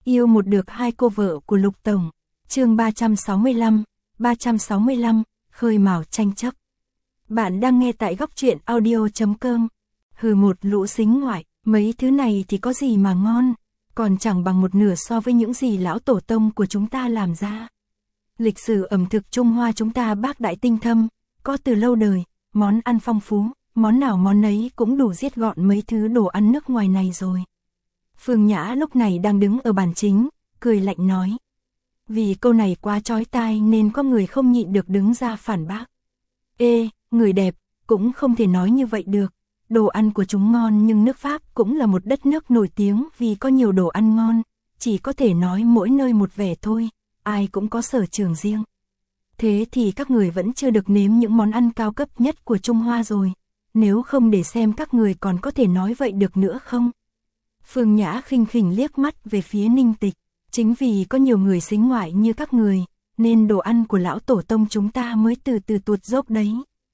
Yêu một được hai cô vợ của Lục Tổng. Chương 365, khơi mào tranh chấp. Bạn đang nghe tại góc truyện audio.com. Hừ, một lũ xính ngoại, mấy thứ này thì có gì mà ngon, còn chẳng bằng một nửa so với những gì lão tổ tông của chúng ta làm ra. Lịch sử ẩm thực Trung Hoa chúng ta bác đại tinh thâm, có từ lâu đời, món ăn phong phú, món nào món nấy cũng đủ giết gọn mấy thứ đồ ăn nước ngoài này rồi. Phương Nhã lúc này đang đứng ở bàn chính, cười lạnh nói. Vì câu này quá chói tai nên có người không nhịn được đứng ra phản bác. Ê, người đẹp, cũng không thể nói như vậy được. Đồ ăn của chúng ngon nhưng nước Pháp cũng là một đất nước nổi tiếng vì có nhiều đồ ăn ngon, chỉ có thể nói mỗi nơi một vẻ thôi, ai cũng có sở trường riêng. Thế thì các người vẫn chưa được nếm những món ăn cao cấp nhất của Trung Hoa rồi, nếu không để xem các người còn có thể nói vậy được nữa không? Phương Nhã khinh khỉnh liếc mắt về phía Ninh Tịch, chính vì có nhiều người xính ngoại như các người, nên đồ ăn của lão tổ tông chúng ta mới từ từ tuột dốc đấy.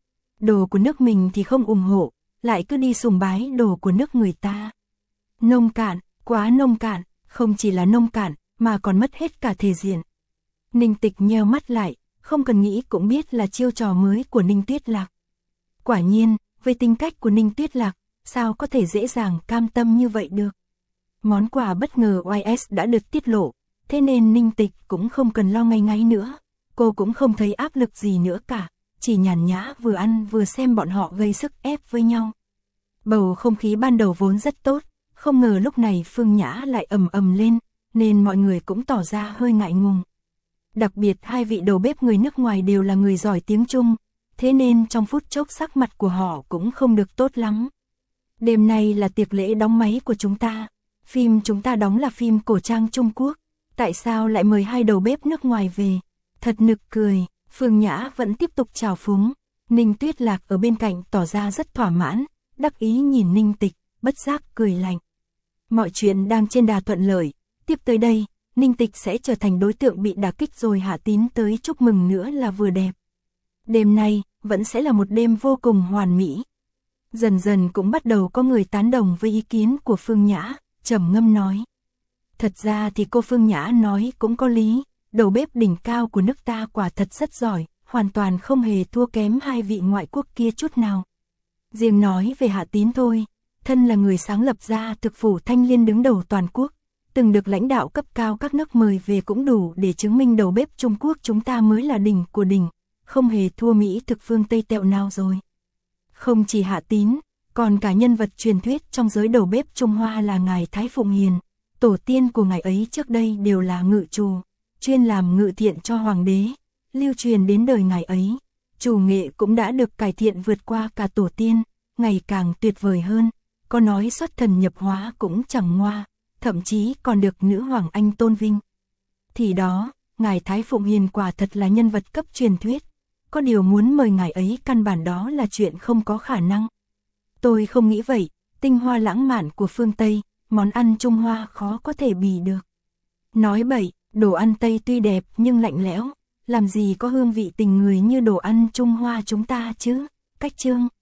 Đồ của nước mình thì không ủng hộ, lại cứ đi sùng bái đồ của nước người ta. Nông cạn, quá nông cạn, không chỉ là nông cạn, mà còn mất hết cả thể diện. Ninh Tịch nheo mắt lại, không cần nghĩ cũng biết là chiêu trò mới của Ninh Tuyết Lạc. Quả nhiên, với tính cách của Ninh Tuyết Lạc, sao có thể dễ dàng cam tâm như vậy được. Món quà bất ngờ YS đã được tiết lộ, thế nên Ninh Tịch cũng không cần lo ngay ngáy nữa. Cô cũng không thấy áp lực gì nữa cả, chỉ nhàn nhã vừa ăn vừa xem bọn họ gây sức ép với nhau. Bầu không khí ban đầu vốn rất tốt, không ngờ lúc này Phương Nhã lại ầm ầm lên, nên mọi người cũng tỏ ra hơi ngại ngùng. Đặc biệt hai vị đầu bếp người nước ngoài đều là người giỏi tiếng Trung, thế nên trong phút chốc sắc mặt của họ cũng không được tốt lắm. Đêm nay là tiệc lễ đóng máy của chúng ta. Phim chúng ta đóng là phim cổ trang Trung Quốc, tại sao lại mời hai đầu bếp nước ngoài về? Thật nực cười. Phương Nhã vẫn tiếp tục trào phúng. Ninh Tuyết Lạc ở bên cạnh tỏ ra rất thỏa mãn, đắc ý nhìn Ninh Tịch, bất giác cười lạnh. Mọi chuyện đang trên đà thuận lợi, tiếp tới đây, Ninh Tịch sẽ trở thành đối tượng bị đả kích rồi Hạ Tín tới chúc mừng nữa là vừa đẹp. Đêm nay, vẫn sẽ là một đêm vô cùng hoàn mỹ. Dần dần cũng bắt đầu có người tán đồng với ý kiến của Phương Nhã, trầm ngâm nói. Thật ra thì cô Phương Nhã nói cũng có lý, đầu bếp đỉnh cao của nước ta quả thật rất giỏi, hoàn toàn không hề thua kém hai vị ngoại quốc kia chút nào. Riêng nói về Hạ Tín thôi, thân là người sáng lập ra thực phủ Thanh Liên đứng đầu toàn quốc, từng được lãnh đạo cấp cao các nước mời về cũng đủ để chứng minh đầu bếp Trung Quốc chúng ta mới là đỉnh của đỉnh, không hề thua Mỹ thực phương Tây tẹo nào rồi. Không chỉ Hạ Tín, còn cả nhân vật truyền thuyết trong giới đầu bếp Trung Hoa là ngài Thái Phụng Hiền, tổ tiên của ngài ấy trước đây đều là ngự trù, chuyên làm ngự thiện cho hoàng đế, lưu truyền đến đời ngài ấy. Chủ nghệ cũng đã được cải thiện vượt qua cả tổ tiên, ngày càng tuyệt vời hơn, có nói xuất thần nhập hóa cũng chẳng ngoa, thậm chí còn được nữ hoàng Anh tôn vinh. Thì đó, ngài Thái Phụng Hiền quả thật là nhân vật cấp truyền thuyết, có điều muốn mời ngài ấy căn bản đó là chuyện không có khả năng. Tôi không nghĩ vậy, tinh hoa lãng mạn của phương Tây, món ăn Trung Hoa khó có thể bì được. Nói bậy, đồ ăn Tây tuy đẹp nhưng lạnh lẽo, làm gì có hương vị tình người như đồ ăn Trung Hoa chúng ta chứ. Cách chương